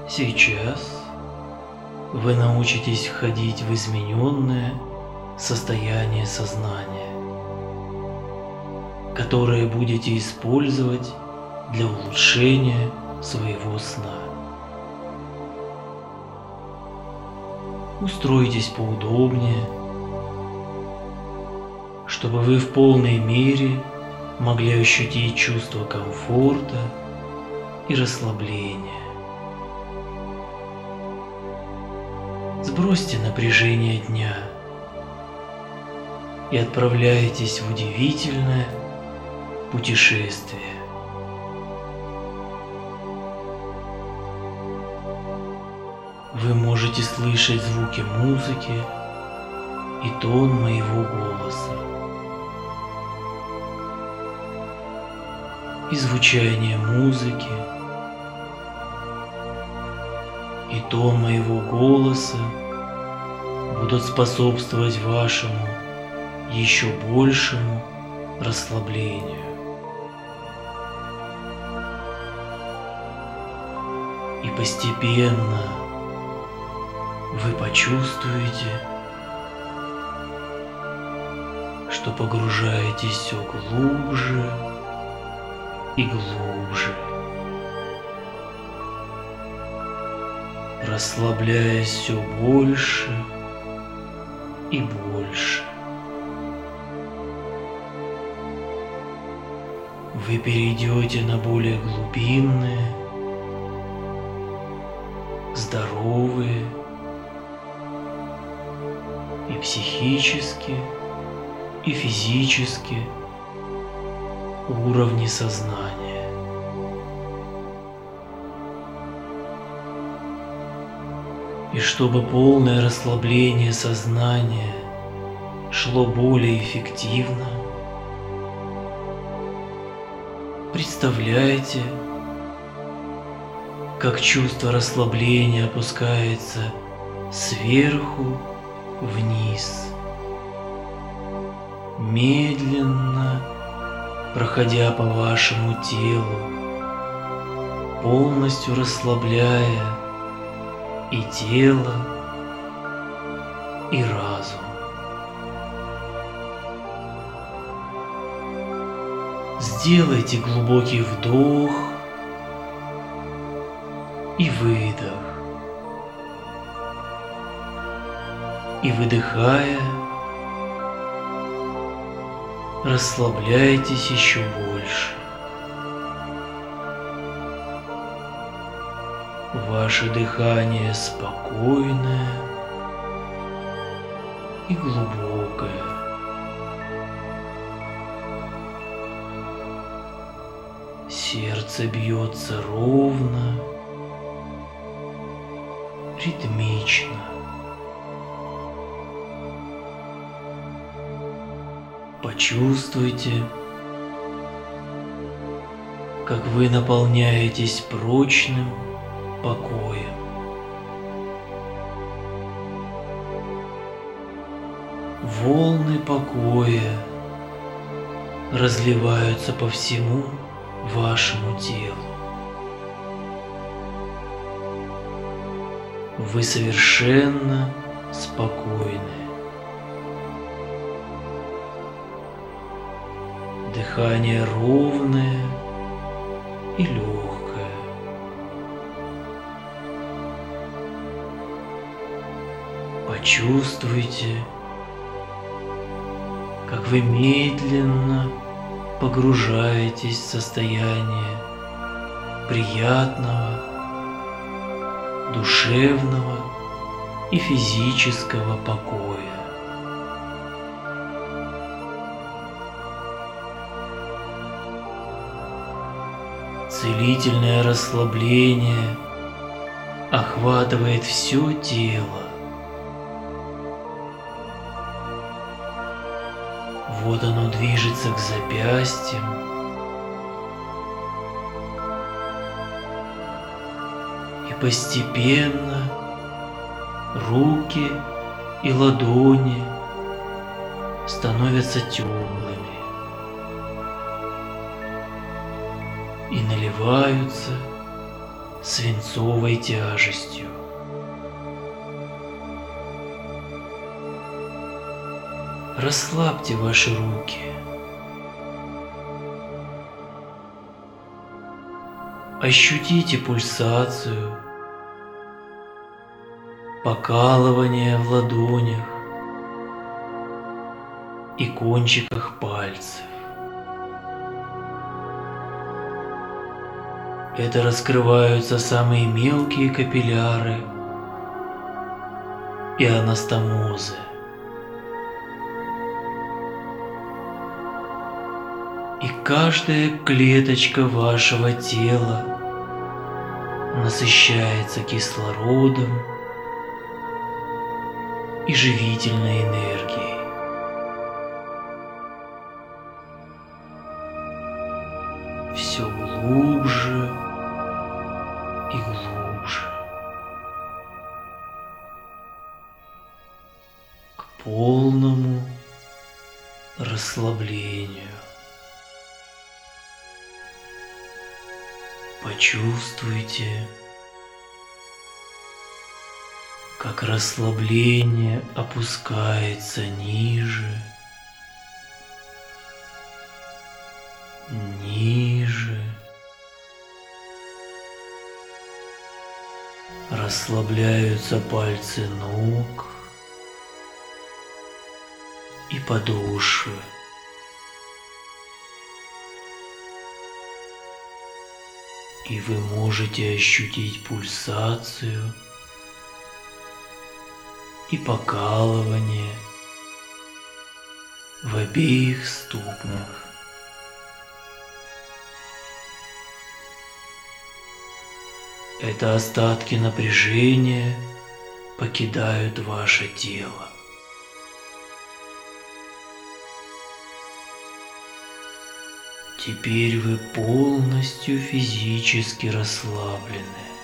Сейчас вы научитесь входить в измененное состояние сознания, которое будете использовать для улучшения своего сна. Устройтесь поудобнее, чтобы вы в полной мере могли ощутить чувство комфорта и расслабления. Сбросьте напряжение дня и отправляйтесь в удивительное путешествие. Вы можете слышать звуки музыки и тон моего голоса. И звучание музыки, и тон моего голоса будут способствовать вашему еще большему расслаблению. И постепенно вы почувствуете, что погружаетесь все глубже и глубже, расслабляясь все больше и больше. Вы перейдете на более глубинные, здоровые и психически, и физически уровни сознания. И чтобы полное расслабление сознания шло более эффективно, представляйте, как чувство расслабления опускается сверху вниз, медленно проходя по вашему телу, полностью расслабляя и тело, и разум. Сделайте глубокий вдох и выдох. И выдыхая, расслабляйтесь еще больше. Ваше дыхание спокойное и глубокое. Сердце бьется ровно, ритмично. Почувствуйте, как вы наполняетесь прочным покоем. Волны покоя разливаются по всему вашему телу. Вы совершенно спокойны. Дыхание ровное и легкое. Почувствуйте, как вы медленно погружаетесь в состояние приятного, душевного и физического покоя. Целительное расслабление охватывает все тело. Вот оно движется к запястьям, и постепенно руки и ладони становятся теплыми и наливаются свинцовой тяжестью. Расслабьте ваши руки. Ощутите пульсацию, покалывание в ладонях и кончиках пальцев. Это раскрываются самые мелкие капилляры и анастомозы. И каждая клеточка вашего тела насыщается кислородом и живительной энергией. Все глубже и глубже к полному расслаблению. Почувствуйте, как расслабление опускается ниже, ниже. Расслабляются пальцы ног и подошвы. И вы можете ощутить пульсацию и покалывание в обеих ступнях. Это остатки напряжения покидают ваше тело. Теперь вы полностью физически расслаблены.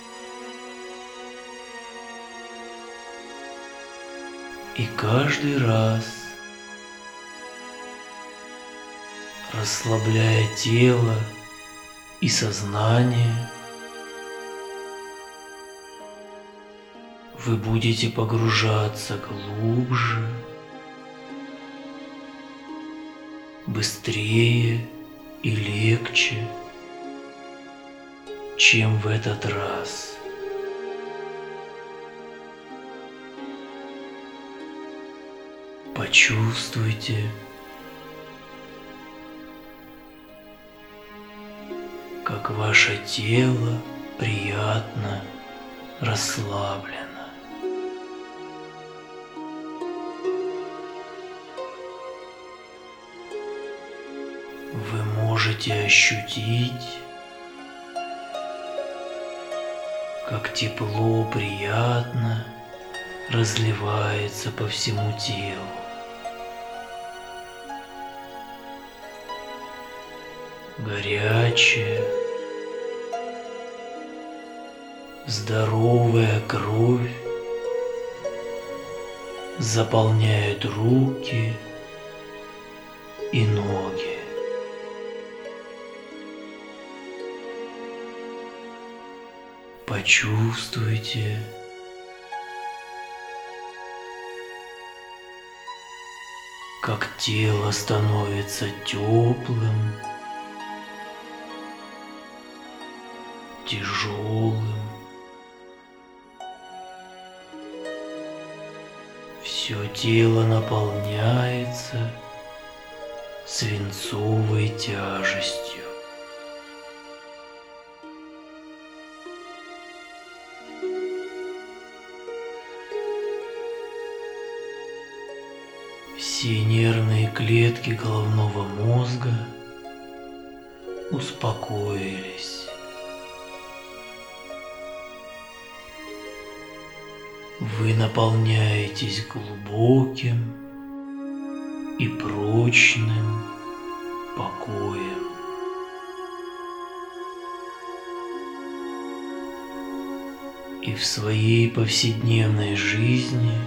И каждый раз, расслабляя тело и сознание, вы будете погружаться глубже, быстрее и легче, чем в этот раз. Почувствуйте, как ваше тело приятно расслаблено. Вы можете ощутить, как тепло приятно разливается по всему телу. Горячая, здоровая кровь заполняет руки и ноги. Почувствуйте, как тело становится теплым, тяжелым. Все тело наполняется свинцовой тяжестью. Все нервные клетки головного мозга успокоились. Вы наполняетесь глубоким и прочным покоем. И в своей повседневной жизни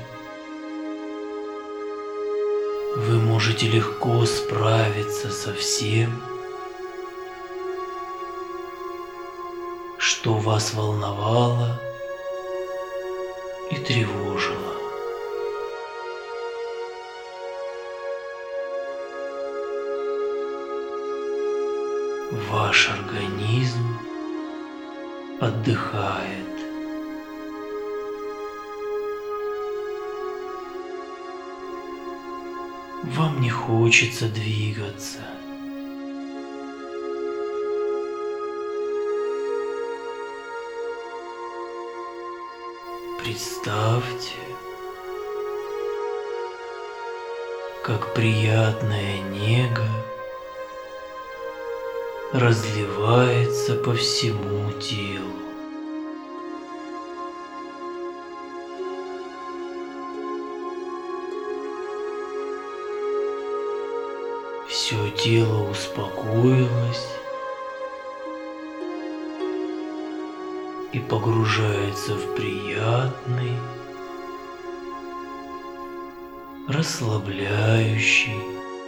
вы можете легко справиться со всем, что что вас волновало и тревожило. Ваш организм отдыхает. Вам не хочется двигаться. Представьте, как приятная нега разливается по всему телу. Все тело успокоилось и погружается в приятный, расслабляющий,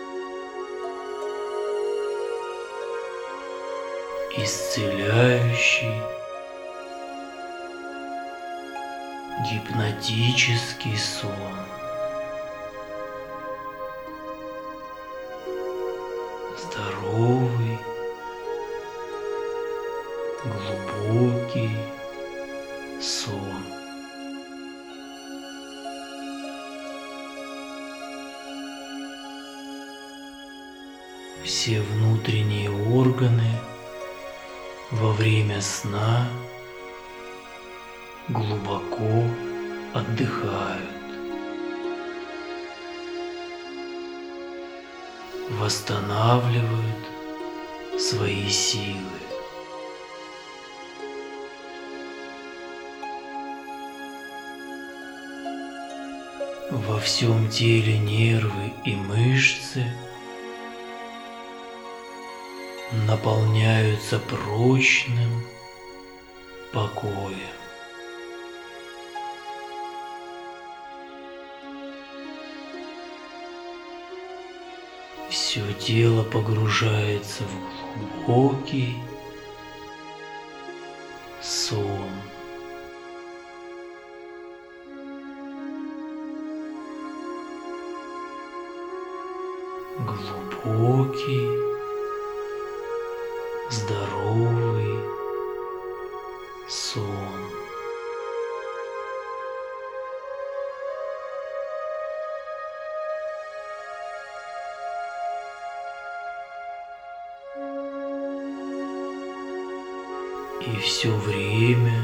исцеляющий, гипнотический сон. Здоровый, глубокий сон. Все внутренние органы во время сна глубоко отдыхают, восстанавливают свои силы. Во всем теле нервы и мышцы наполняются прочным покоем. Все тело погружается в глубокий сон. Глубокий, здоровый сон. И все время,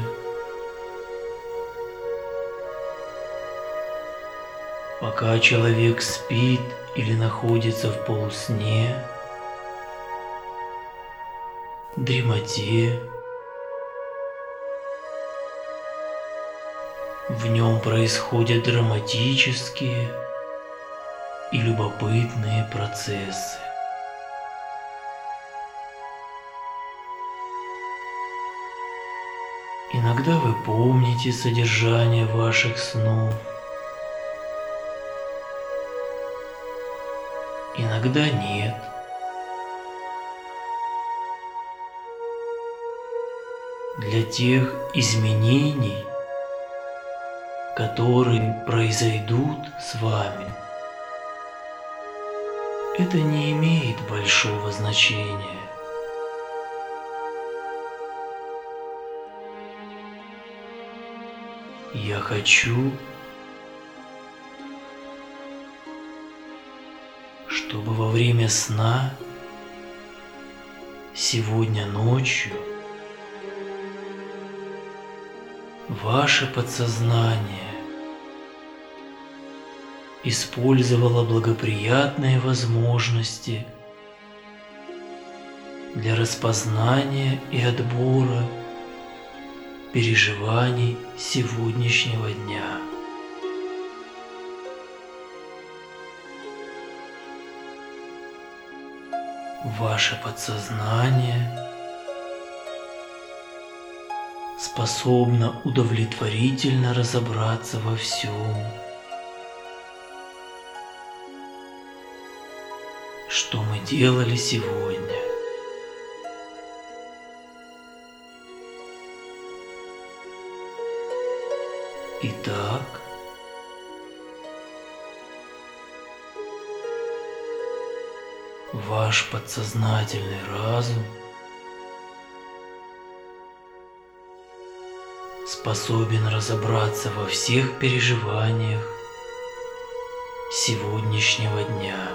пока человек спит или находится в полусне, дремоте, в нем происходят драматические и любопытные процессы. Иногда вы помните содержание ваших снов, иногда нет. Для тех изменений, которые произойдут с вами, это не имеет большого значения. Я хочу, чтобы во время сна сегодня ночью ваше подсознание использовало благоприятные возможности для распознания и отбора переживаний сегодняшнего дня. Ваше подсознание способно удовлетворительно разобраться во всем, что мы делали сегодня. Итак, ваш подсознательный разум способен разобраться во всех переживаниях сегодняшнего дня.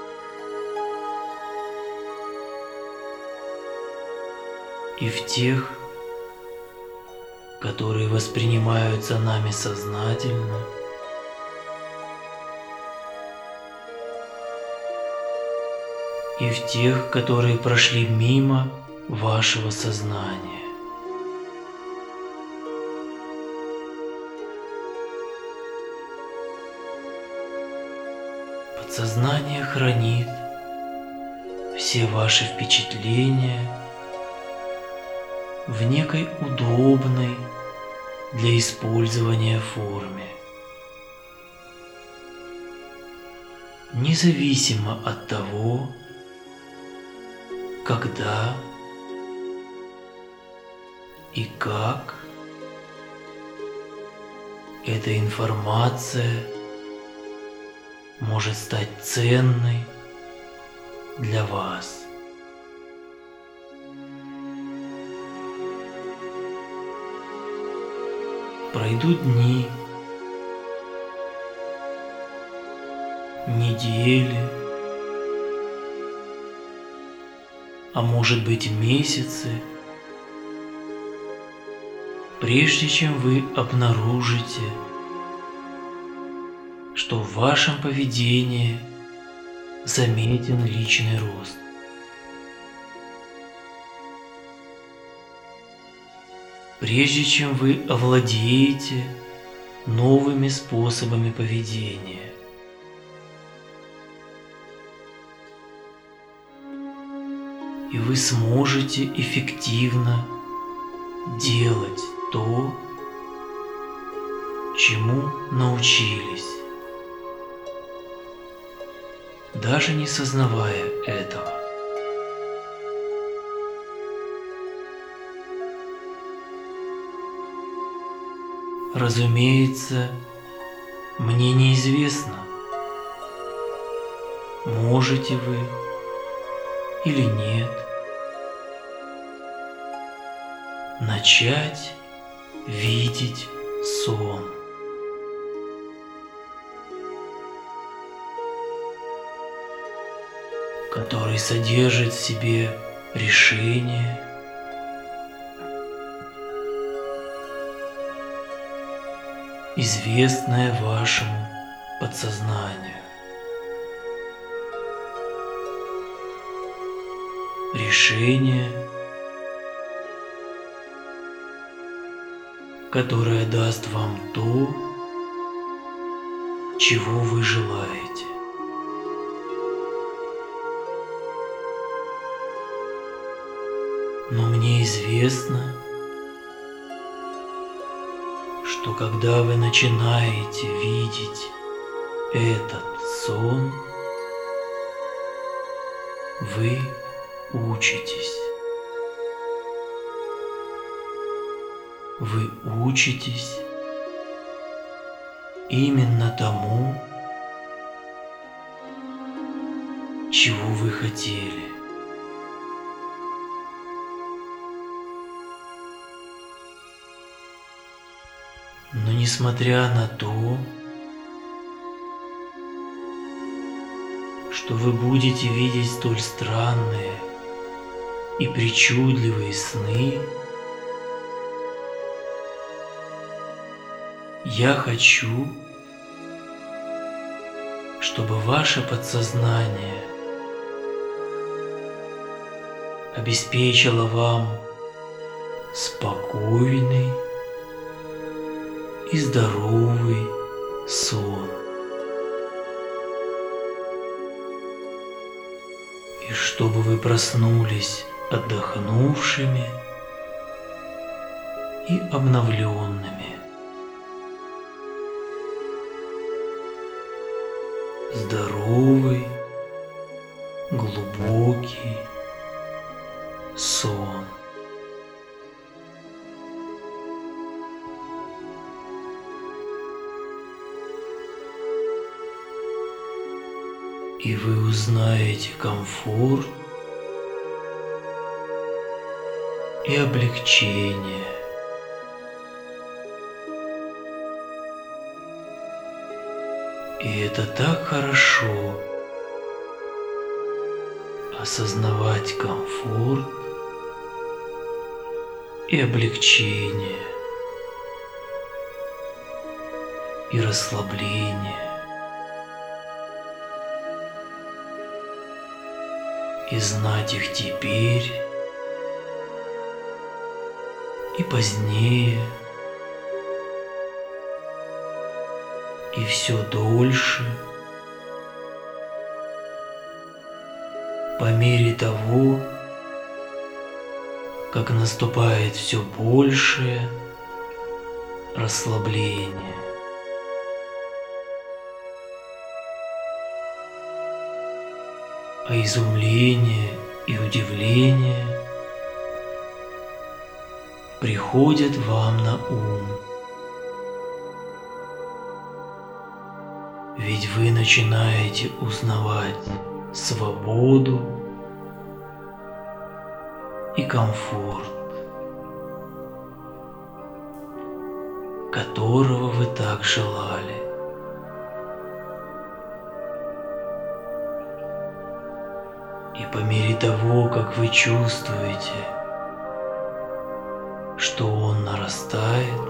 И в тех, которые воспринимаются нами сознательно, и в тех, которые прошли мимо вашего сознания. Подсознание хранит все ваши впечатления в некой удобной для использования форме. Независимо от того, когда и как эта информация может стать ценной для вас. Пройдут дни, недели, а может быть месяцы, прежде чем вы обнаружите, что в вашем поведении заметен личный рост. Прежде чем вы овладеете новыми способами поведения. И вы сможете эффективно делать то, чему научились, даже не сознавая этого. Разумеется, мне неизвестно, можете вы или нет начать видеть сон. Который содержит в себе решение, известное вашему подсознанию. Решение, которое даст вам то, чего вы желаете. Но мне известно, что когда вы начинаете видеть этот сон, вы учитесь. Вы учитесь именно тому, чего вы хотели. Но несмотря на то, что вы будете видеть столь странные и причудливые сны, я хочу, чтобы ваше подсознание обеспечило вам спокойный и здоровый сон. И чтобы вы проснулись отдохнувшими и обновленными. Здоровый, глубокий сон. и вы узнаете комфорт и облегчение. И это так хорошо осознавать комфорт и облегчение и расслабление. И знать их теперь и позднее, и все дольше, по мере того, как наступает все большее расслабление. А изумление и удивление приходят вам на ум. Ведь вы начинаете узнавать свободу и комфорт, которого вы так желали. И по мере того, как вы чувствуете, что он нарастает,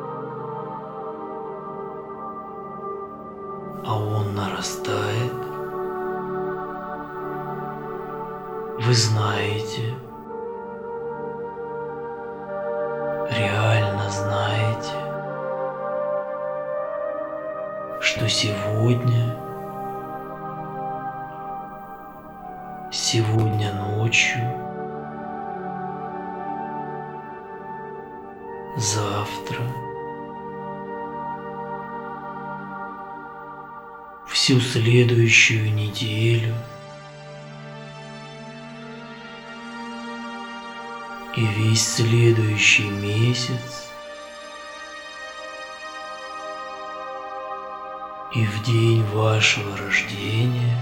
а он нарастает, вы знаете, реально знаете, что сегодня ночью, завтра, всю следующую неделю и весь следующий месяц и в день вашего рождения,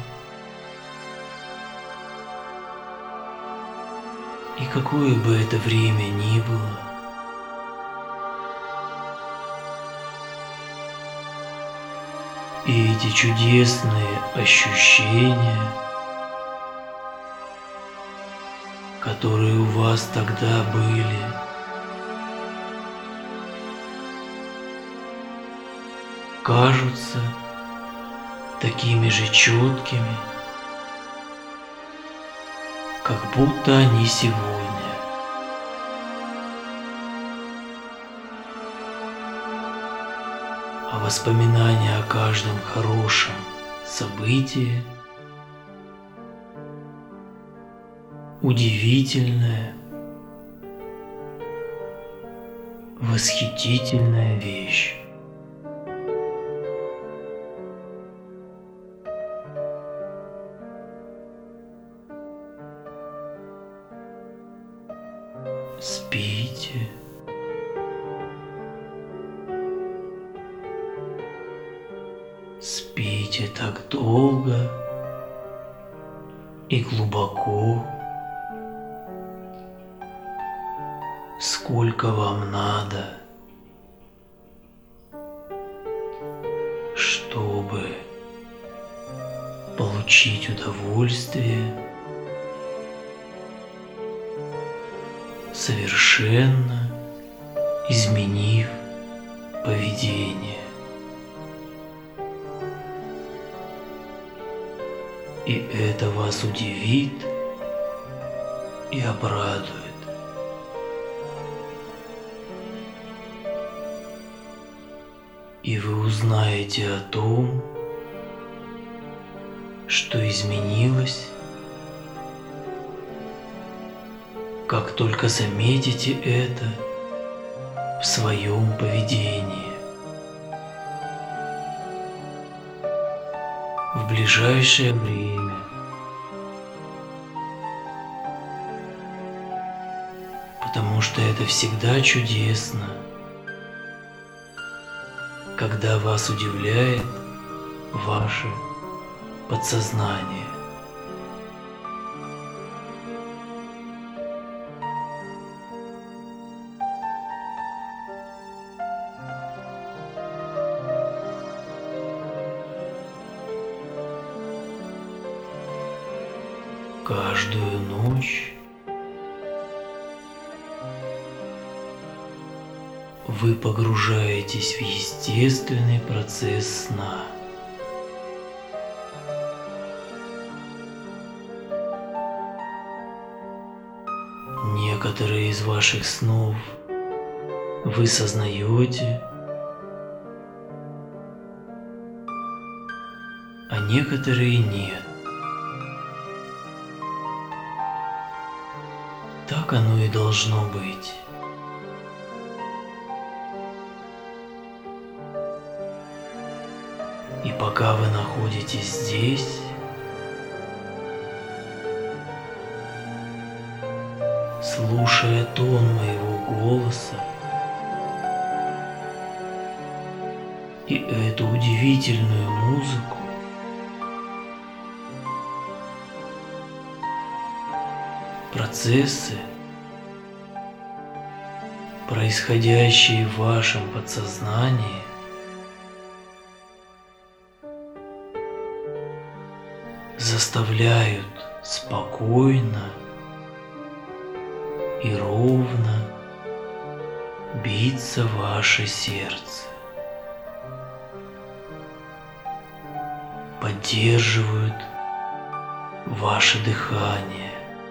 и какое бы это время ни было, и эти чудесные ощущения, которые у вас тогда были, кажутся такими же четкими, как будто они сегодня. А воспоминания о каждом хорошем событии удивительная, восхитительная вещь. Спите. Спите так долго и глубоко, сколько вам надо, чтобы получить удовольствие, совершенно изменив поведение. И это вас удивит и обрадует. И вы узнаете о том, что изменилось, как только заметите это в своем поведении. В ближайшее время. Потому что это всегда чудесно, когда вас удивляет ваше подсознания. Каждую ночь вы погружаетесь в естественный процесс сна. Некоторые из ваших снов вы сознаете, а некоторые нет. Так оно и должно быть. И пока вы находитесь здесь, слушая тон моего голоса и эту удивительную музыку, процессы, происходящие в вашем подсознании, заставляют спокойно и ровно биться ваше сердце, поддерживают ваше дыхание,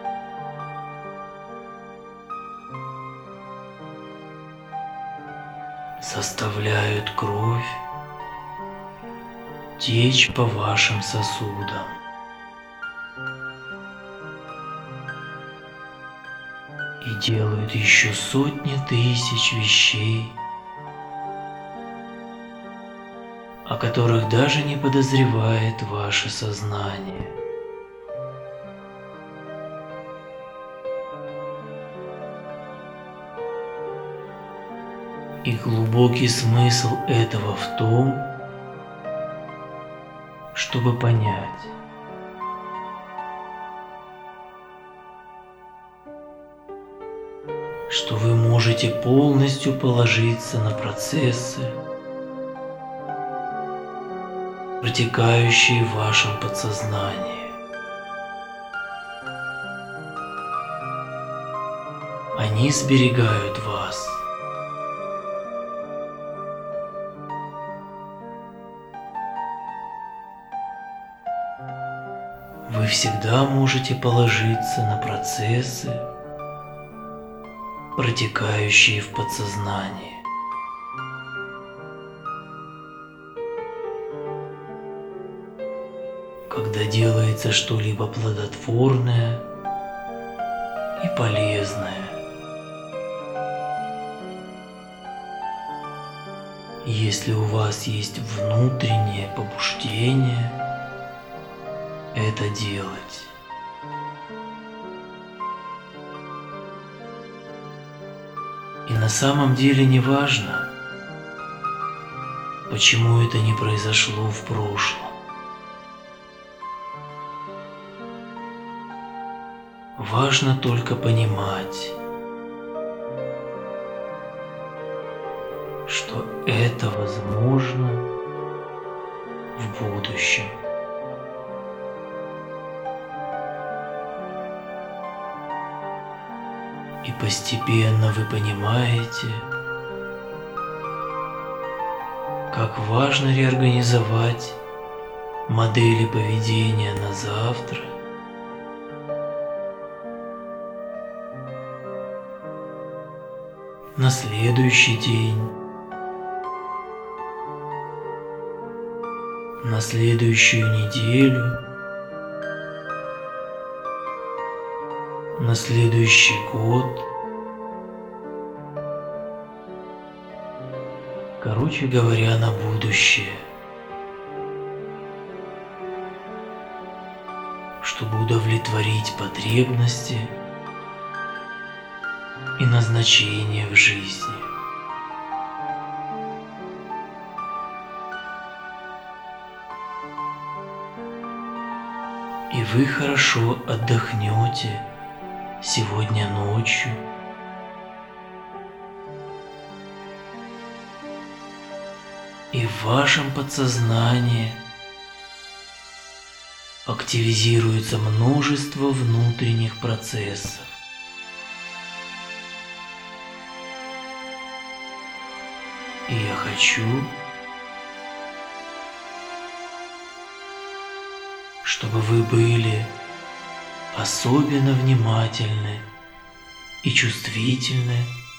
заставляют кровь течь по вашим сосудам. И делают еще сотни тысяч вещей, о которых даже не подозревает ваше сознание. И глубокий смысл этого в том, чтобы понять, что вы можете полностью положиться на процессы, протекающие в вашем подсознании. Они сберегают вас. Вы всегда можете положиться на процессы, протекающие в подсознании. Когда делается что-либо плодотворное и полезное. Если у вас есть внутреннее побуждение это делать. И на самом деле не важно, почему это не произошло в прошлом. Важно только понимать, что это возможно в будущем. И постепенно вы понимаете, как важно реорганизовать модели поведения на завтра, на следующий день, на следующую неделю, на следующий год. Короче говоря, на будущее. Чтобы удовлетворить потребности и назначение в жизни. и вы хорошо отдохнете сегодня ночью. И в вашем подсознании активизируется множество внутренних процессов. И я хочу, чтобы вы были особенно внимательны и чувствительны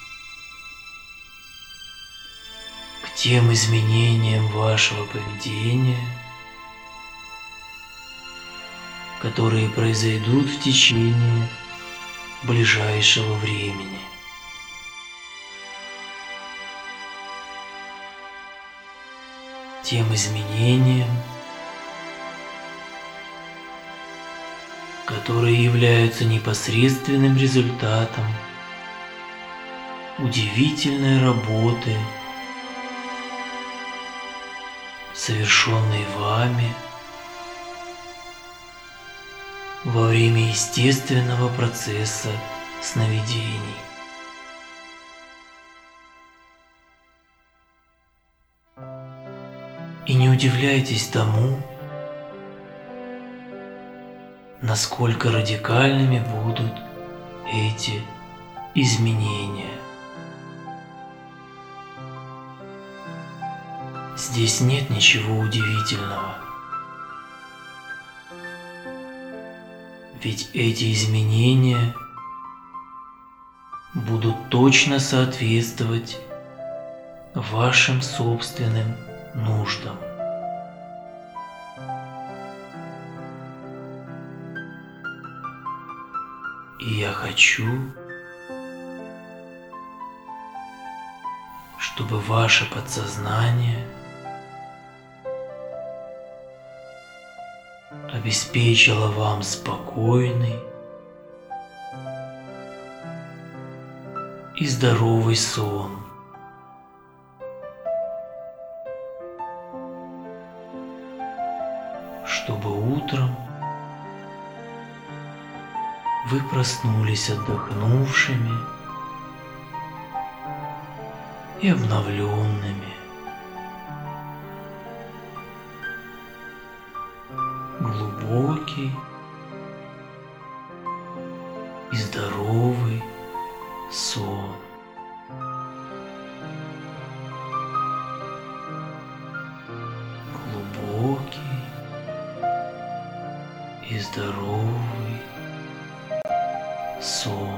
к тем изменениям вашего поведения, которые произойдут в течение ближайшего времени. Тем изменениям, которые являются непосредственным результатом удивительной работы, совершенной вами во время естественного процесса сновидений. И не удивляйтесь тому, насколько радикальными будут эти изменения. Здесь нет ничего удивительного. Ведь эти изменения будут точно соответствовать вашим собственным нуждам. И я хочу, чтобы ваше подсознание обеспечило вам спокойный и здоровый сон. Чтобы утром вы проснулись отдохнувшими и обновленными. Глубокий и здоровый сон. Глубокий и здоровый сон.